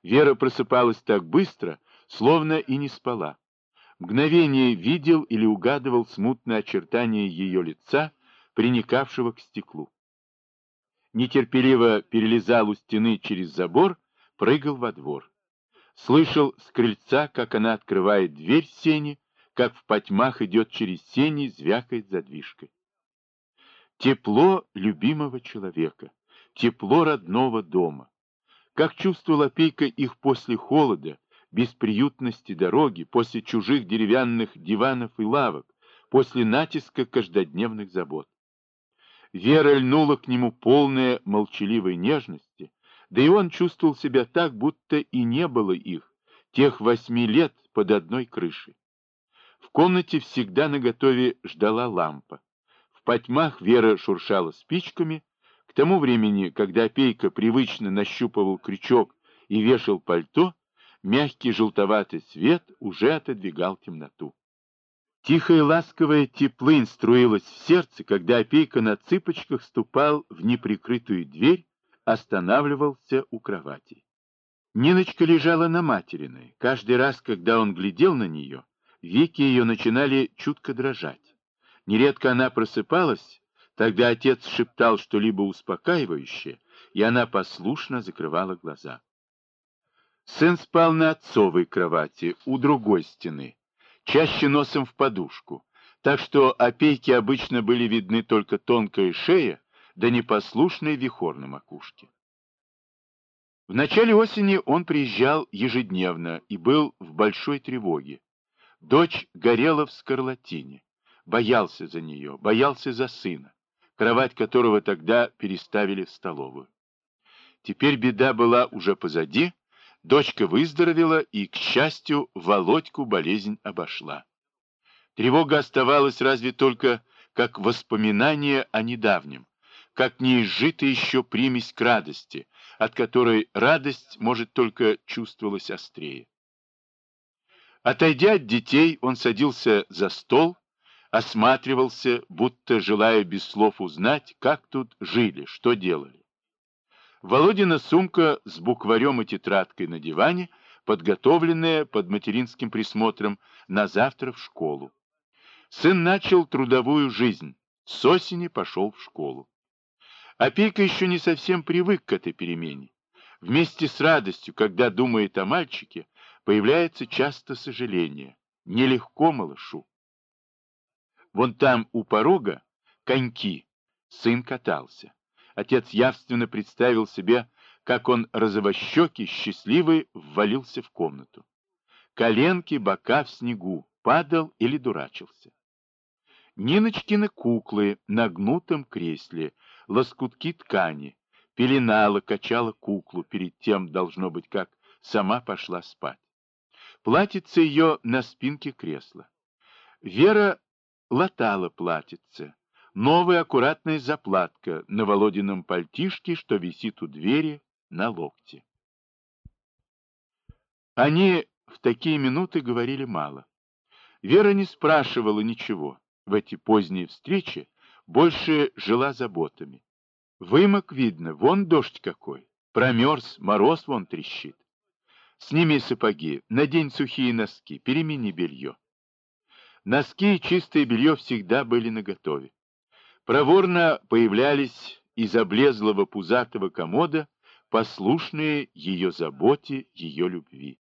Вера просыпалась так быстро, словно и не спала. Мгновение видел или угадывал смутное очертание ее лица, приникавшего к стеклу. Нетерпеливо перелезал у стены через забор, прыгал во двор. Слышал с крыльца, как она открывает дверь сени, как в потьмах идет через сени, звякает задвижкой. Тепло любимого человека, тепло родного дома. Как чувствовал опейка их после холода, бесприютности дороги, после чужих деревянных диванов и лавок, после натиска каждодневных забот. Вера льнула к нему полная молчаливой нежности, да и он чувствовал себя так, будто и не было их, тех 8 лет под одной крышей. В комнате всегда наготове ждала лампа. В потьмах Вера шуршала спичками. К тому времени, когда опейка привычно нащупывал крючок и вешал пальто, мягкий желтоватый свет уже отодвигал темноту. Тихое ласковое теплынь струилось в сердце, когда опейка на цыпочках ступал в неприкрытую дверь, останавливался у кровати. Ниночка лежала на материной. Каждый раз, когда он глядел на нее, веки ее начинали чутко дрожать. Нередко она просыпалась, тогда отец шептал что-либо успокаивающее, и она послушно закрывала глаза. Сын спал на отцовой кровати, у другой стены, чаще носом в подушку, так что опейке обычно были видны только тонкая шея да непослушный вихор на макушке. В начале осени он приезжал ежедневно и был в большой тревоге. Дочь горела в скарлатине, боялся за нее, боялся за сына, кровать которого тогда переставили в столовую. Теперь беда была уже позади, дочка выздоровела и, к счастью, Володьку болезнь обошла. Тревога оставалась разве только как воспоминание о недавнем, как неизжитая еще примесь к радости, от которой радость, может, только чувствовалась острее. Отойдя от детей, он садился за стол, осматривался, будто желая без слов узнать, как тут жили, что делали. Володина сумка с букварем и тетрадкой на диване, подготовленная под материнским присмотром на завтра в школу. Сын начал трудовую жизнь, с осени пошел в школу. Опейка еще не совсем привык к этой перемене. Вместе с радостью, когда думает о мальчике, появляется часто сожаление. Нелегко малышу. Вон там у порога коньки. Сын катался. Отец явственно представил себе, как он розовощекий, счастливый, ввалился в комнату. Коленки, бока в снегу, падал или дурачился. Ниночкины куклы на гнутом кресле, лоскутки ткани, пеленала, качала куклу, перед тем, должно быть, как сама пошла спать. Платьице ее на спинке кресла. Вера латала платьице. Новая аккуратная заплатка на Володином пальтишке, что висит у двери на локте. Они в такие минуты говорили мало. Вера не спрашивала ничего. В эти поздние встречи больше жила заботами. Вымок видно, вон дождь какой. Промерз, мороз вон трещит. Сними сапоги, надень сухие носки, перемени белье. Носки и чистое белье всегда были наготове. Проворно появлялись из облезлого пузатого комода, послушные ее заботе, ее любви.